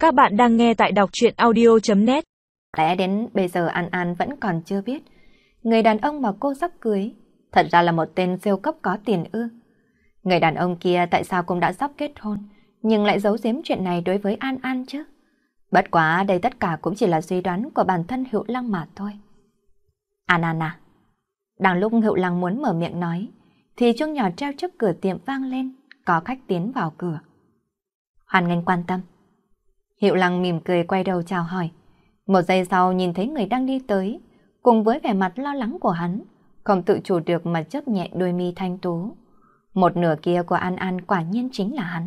Các bạn đang nghe tại đọc truyện audio.net. Lẽ đến bây giờ An An vẫn còn chưa biết, người đàn ông mà cô sắp cưới thật ra là một tên siêu cấp có tiền ư. Người đàn ông kia tại sao cũng đã sắp kết hôn, nhưng lại giấu giếm chuyện này đối với An An chứ? Bất quá đây tất cả cũng chỉ là suy đoán của bản thân Hữu Lăng mà thôi. An An à? Đang lúc Hữu Lăng muốn mở miệng nói, thì chuông nhỏ treo trước cửa tiệm vang lên, có khách tiến vào cửa. Hoan nghênh quan tâm. Hữu Lăng mỉm cười quay đầu chào hỏi. Một giây sau nhìn thấy người đang đi tới, cùng với vẻ mặt lo lắng của hắn, không tự chủ được mà chớp nhẹ đôi mi thanh tú. Một nửa kia của An An quả nhiên chính là hắn.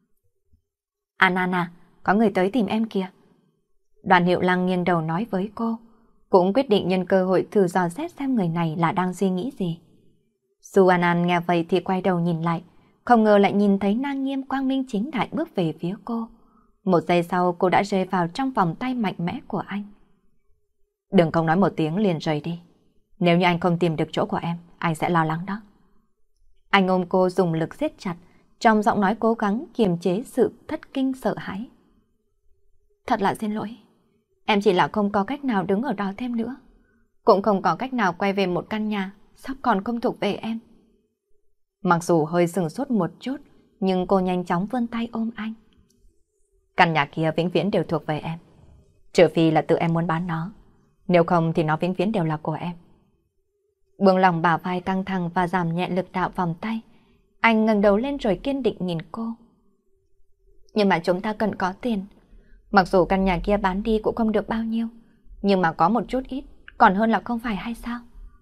An An à, có người tới tìm em kìa. Đoàn Hữu Lăng nghiêng đầu nói với cô, cũng quyết định nhân cơ hội thử dò xét xem người này là đang suy nghĩ gì. Dù An An nghe vậy thì quay đầu nhìn lại, không ngờ lại nhìn thấy Na Nghiêm quang minh chính đại bước về phía cô. Một giây sau cô đã rơi vào trong vòng tay mạnh mẽ của anh. Đừng không nói một tiếng liền rời đi. Nếu như anh không tìm được chỗ của em, anh sẽ lo lắng đó. Anh ôm cô dùng lực siết chặt, trong giọng nói cố gắng kiềm chế sự thất kinh sợ hãi. Thật là xin lỗi. Em chỉ là không có cách nào đứng ở đó thêm nữa. Cũng không có cách nào quay về một căn nhà sắp còn không thuộc về em. Mặc dù hơi sửng sốt một chút, nhưng cô nhanh chóng vươn tay ôm anh. Căn nhà kia vĩnh viễn đều thuộc về em. Trừ phi là tự em muốn bán nó. Nếu không thì nó vĩnh viễn đều là của em. Buông lòng bả vai căng thẳng và giảm nhẹ lực đạo vòng tay. Anh ngẩng đầu lên rồi kiên định nhìn cô. Nhưng mà chúng ta cần có tiền. Mặc dù căn nhà kia bán đi cũng không được bao nhiêu, nhưng mà có một chút ít, còn hơn là không phải hay sao?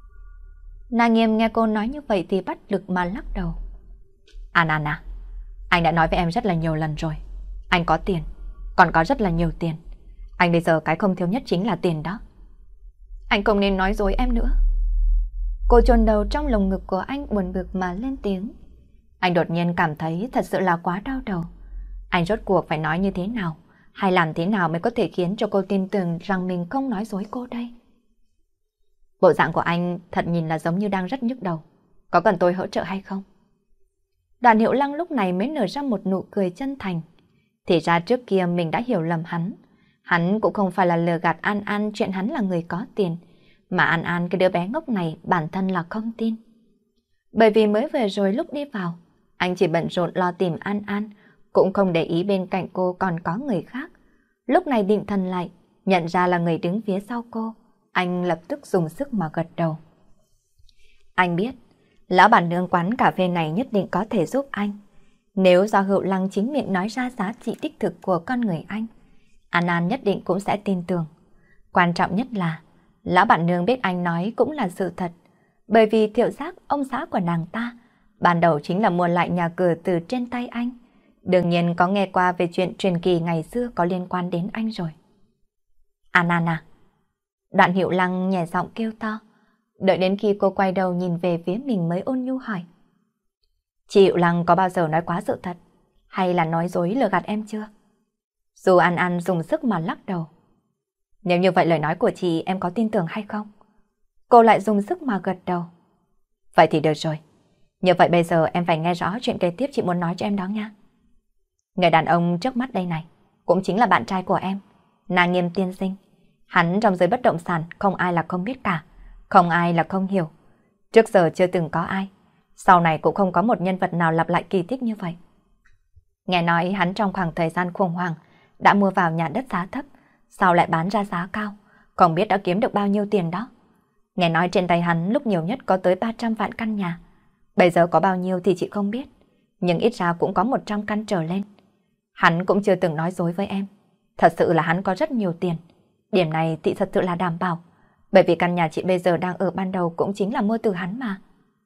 Na Nghiêm nghe cô nói như vậy thì bắt lực mà lắc đầu. An An à, anh đã nói với em rất là nhiều lần rồi. Anh có tiền, còn có rất là nhiều tiền. Anh bây giờ cái không thiếu nhất chính là tiền đó. Anh không nên nói dối em nữa. Cô chôn đầu trong lồng ngực của anh buồn bực mà lên tiếng. Anh đột nhiên cảm thấy thật sự là quá đau đầu. Anh rốt cuộc phải nói như thế nào, hay làm thế nào mới có thể khiến cho cô tin tưởng rằng mình không nói dối cô đây? Bộ dạng của anh thật nhìn là giống như đang rất nhức đầu. Có cần tôi hỗ trợ hay không? Đoàn Hữu Lăng lúc này mới nở ra một nụ cười chân thành. Thì ra trước kia mình đã hiểu lầm hắn. Hắn cũng không phải là lừa gạt An An chuyện hắn là người có tiền, mà An An cái đứa bé ngốc này bản thân là không tin. Bởi vì mới vừa rồi lúc đi vào, anh chỉ bận rộn lo tìm An An, cũng không để ý bên cạnh cô còn có người khác. Lúc này định thần lại, nhận ra là người đứng phía sau cô, anh lập tức dùng sức mà gật đầu. Anh biết, lão bản nương quán cà phê này nhất định có thể giúp anh. Nếu do Hữu Lăng chính miệng nói ra giá trị đích thực của con người anh, An An nhất định cũng sẽ tin tưởng. Quan trọng nhất là, lão bản nương biết anh nói cũng là sự thật, bởi vì Thiệu Giác, ông xã của nàng ta, ban đầu chính là mua lại nhà cửa từ trên tay anh. Đương nhiên có nghe qua về chuyện truyền kỳ ngày xưa có liên quan đến anh rồi. An An à? Đoạn Hữu Lăng nhẹ giọng kêu to, đợi đến khi cô quay đầu nhìn về phía mình mới ôn nhu hỏi. Chị Hữu Lăng có bao giờ nói quá sự thật, hay là nói dối lừa gạt em chưa? Dù An An dùng sức mà lắc đầu. Nếu như vậy lời nói của chị em có tin tưởng hay không? Cô lại dùng sức mà gật đầu. Vậy thì được rồi. Như vậy bây giờ em phải nghe rõ chuyện kế tiếp chị muốn nói cho em đó nha. Người đàn ông trước mắt đây này cũng chính là bạn trai của em, Na Nghiêm tiên sinh. Hắn trong giới bất động sản không ai là không biết cả, không ai là không hiểu. Trước giờ chưa từng có ai, sau này cũng không có một nhân vật nào lặp lại kỳ tích như vậy. Nghe nói hắn trong khoảng thời gian khủng hoảng đã mua vào nhà đất giá thấp, sau lại bán ra giá cao, không biết đã kiếm được bao nhiêu tiền đó. Nghe nói trên tay hắn lúc nhiều nhất có tới 300 vạn căn nhà. Bây giờ có bao nhiêu thì chị không biết, nhưng ít ra cũng có 100 căn trở lên. Hắn cũng chưa từng nói dối với em. Thật sự là hắn có rất nhiều tiền. Điểm này chị thật sự là đảm bảo, bởi vì căn nhà chị bây giờ đang ở ban đầu cũng chính là mua từ hắn mà.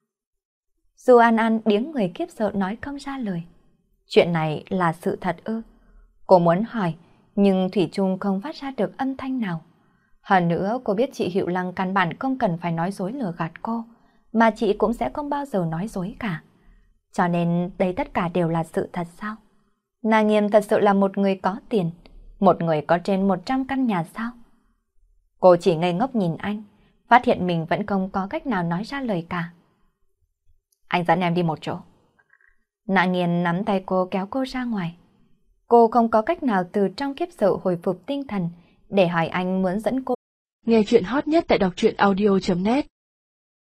Dù An An điếng người khiếp sợ nói không ra lời. Chuyện này là sự thật ư? Cô muốn hỏi, nhưng thủy chung không phát ra được âm thanh nào. Hơn nữa cô biết chị Hữu Lăng căn bản không cần phải nói dối lừa gạt cô, mà chị cũng sẽ không bao giờ nói dối cả. Cho nên đây tất cả đều là sự thật sao? Na Nghiêm thật sự là một người có tiền, một người có trên 100 căn nhà sao? Cô chỉ ngây ngốc nhìn anh, phát hiện mình vẫn không có cách nào nói ra lời cả. Anh dẫn em đi một chỗ. Na Nghiêm nắm tay cô kéo cô ra ngoài. Cô không có cách nào từ trong kiếp sợ hồi phục tinh thần để hỏi anh muốn dẫn cô. Nghe chuyện hot nhất tại đọc truyện audio.net